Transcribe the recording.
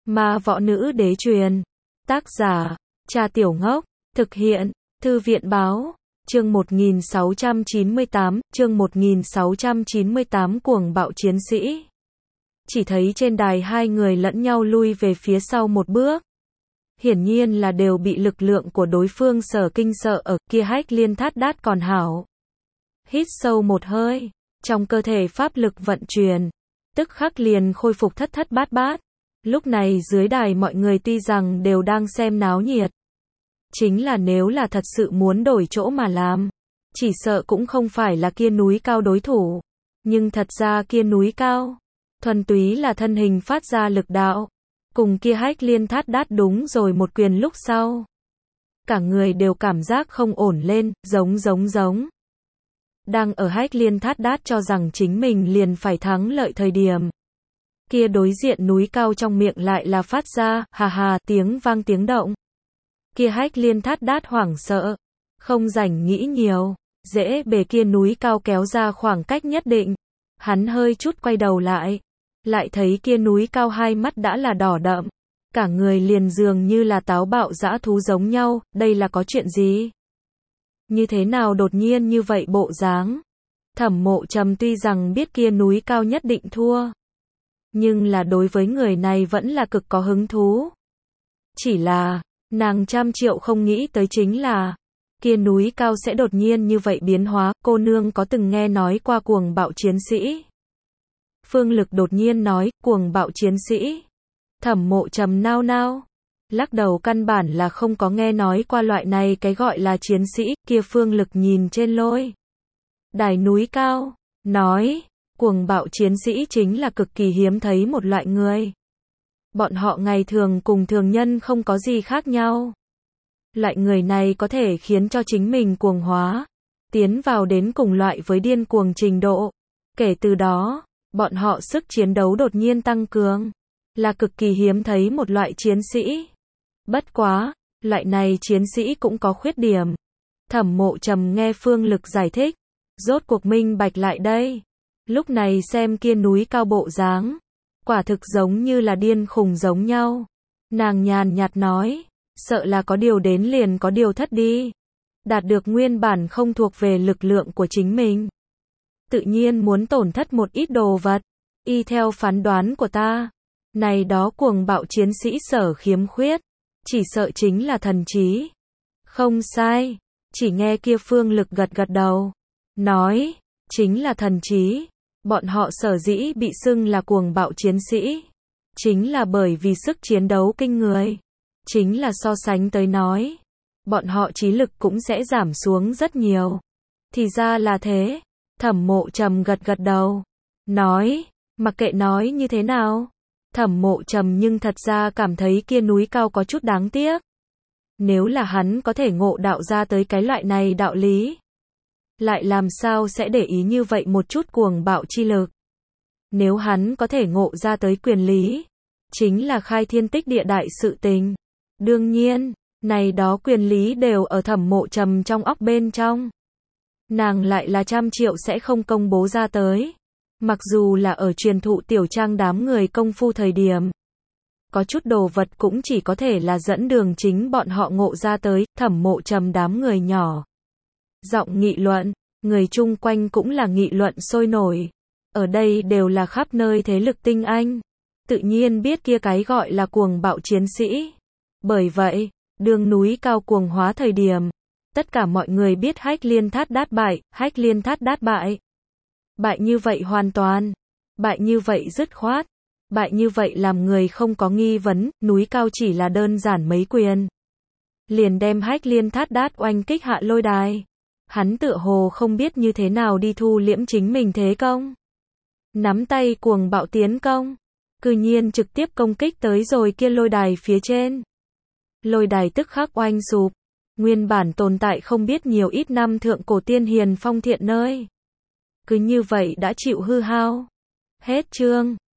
Ma Võ Nữ Đế truyền. Tác giả, Cha Tiểu Ngốc. Thực hiện, Thư viện báo. Chương 1698, Cuồng Bạo Chiến Sĩ. Chỉ thấy trên đài hai người lẫn nhau lui về phía sau một bước. Hiển nhiên là đều bị lực lượng của đối phương sở kinh sợ, ở kia Hách Liên Thát Đát còn hảo. Hít sâu một hơi, trong cơ thể pháp lực vận chuyển, tức khắc liền khôi phục thất thất bát bát. Lúc này dưới đài mọi người tuy rằng đều đang xem náo nhiệt, chính là nếu là thật sự muốn đổi chỗ mà làm, chỉ sợ cũng không phải là kia núi cao đối thủ. Nhưng thật ra kia núi cao, thuần túy là thân hình phát ra lực đạo, cùng kia Hách Liên Thát Đát đúng rồi một quyền lúc sau, cả người đều cảm giác không ổn lên, giống. Đang ở Hách Liên Thát Đát cho rằng chính mình liền phải thắng lợi thời điểm, kia đối diện núi cao trong miệng lại là phát ra, hà tiếng vang tiếng động. Kia Hách Liên Thát Đát hoảng sợ, không rảnh nghĩ nhiều, dễ bề kia núi cao kéo ra khoảng cách nhất định. Hắn hơi chút quay đầu lại thấy kia núi cao hai mắt đã là đỏ đậm, cả người liền dường như là táo bạo dã thú giống nhau, đây là có chuyện gì? Như thế nào đột nhiên như vậy bộ dáng? Thẩm Mộ Trầm tuy rằng biết kia núi cao nhất định thua, nhưng là đối với người này vẫn là cực có hứng thú. Chỉ là, nàng trăm triệu không nghĩ tới chính là, kia núi cao sẽ đột nhiên như vậy biến hóa. Cô nương có từng nghe nói qua cuồng bạo chiến sĩ? Phương Lực đột nhiên nói, cuồng bạo chiến sĩ. Thẩm Mộ Trầm nao, lắc đầu, căn bản là không có nghe nói qua loại này cái gọi là chiến sĩ. Kia Phương Lực nhìn trên lôi đài núi cao, nói, cuồng bạo chiến sĩ chính là cực kỳ hiếm thấy một loại người. Bọn họ ngày thường cùng thường nhân không có gì khác nhau. Loại người này có thể khiến cho chính mình cuồng hóa, tiến vào đến cùng loại với điên cuồng trình độ. Kể từ đó, bọn họ sức chiến đấu đột nhiên tăng cường, là cực kỳ hiếm thấy một loại chiến sĩ. Bất quá, loại này chiến sĩ cũng có khuyết điểm. Thẩm Mộ Trầm nghe Phương Lực giải thích, rốt cuộc minh bạch lại đây. Lúc này xem kia núi cao bộ dáng, quả thực giống như là điên khùng giống nhau. Nàng nhàn nhạt nói, sợ là có điều đến liền có điều thất đi. Đạt được nguyên bản không thuộc về lực lượng của chính mình, tự nhiên muốn tổn thất một ít đồ vật. Y theo phán đoán của ta, này đó cuồng bạo chiến sĩ sở khiếm khuyết, chỉ sợ chính là thần trí. Không sai, chỉ nghe kia Phương Lực gật đầu, nói, chính là thần trí. Bọn họ sở dĩ bị xưng là cuồng bạo chiến sĩ, chính là bởi vì sức chiến đấu kinh người. Chính là so sánh tới nói, bọn họ trí lực cũng sẽ giảm xuống rất nhiều. Thì ra là thế. Thẩm Mộ Trầm gật đầu, nói, mặc kệ nói như thế nào, Thẩm Mộ Trầm nhưng thật ra cảm thấy kia núi cao có chút đáng tiếc. Nếu là hắn có thể ngộ đạo ra tới cái loại này đạo lý, lại làm sao sẽ để ý như vậy một chút cuồng bạo chi lực. Nếu hắn có thể ngộ ra tới quyền lý, chính là khai thiên tích địa đại sự tình. Đương nhiên, này đó quyền lý đều ở Thẩm Mộ Trầm trong óc bên trong. Nàng lại là trăm triệu sẽ không công bố ra tới. Mặc dù là ở truyền thụ tiểu trang đám người công phu thời điểm, có chút đồ vật cũng chỉ có thể là dẫn đường chính bọn họ ngộ ra tới. Thẩm Mộ Trầm đám người nhỏ giọng nghị luận, người chung quanh cũng là nghị luận sôi nổi. Ở đây đều là khắp nơi thế lực tinh anh, tự nhiên biết kia cái gọi là cuồng bạo chiến sĩ. Bởi vậy, đường núi cao cuồng hóa thời điểm, tất cả mọi người biết Hách Liên Thát Đát bại. Hách Liên Thát Đát bại. Bại như vậy hoàn toàn, bại như vậy dứt khoát, bại như vậy làm người không có nghi vấn. Núi cao chỉ là đơn giản mấy quyền, liền đem Hách Liên Thát Đát oanh kích hạ lôi đài. Hắn tựa hồ không biết như thế nào đi thu liễm chính mình thế công, nắm tay cuồng bạo tiến công, cư nhiên trực tiếp công kích tới rồi kia lôi đài phía trên. Lôi đài tức khắc oanh sụp, nguyên bản tồn tại không biết nhiều ít năm thượng cổ tiên hiền phong thiện nơi, cứ như vậy đã chịu hư hao. Hết chương.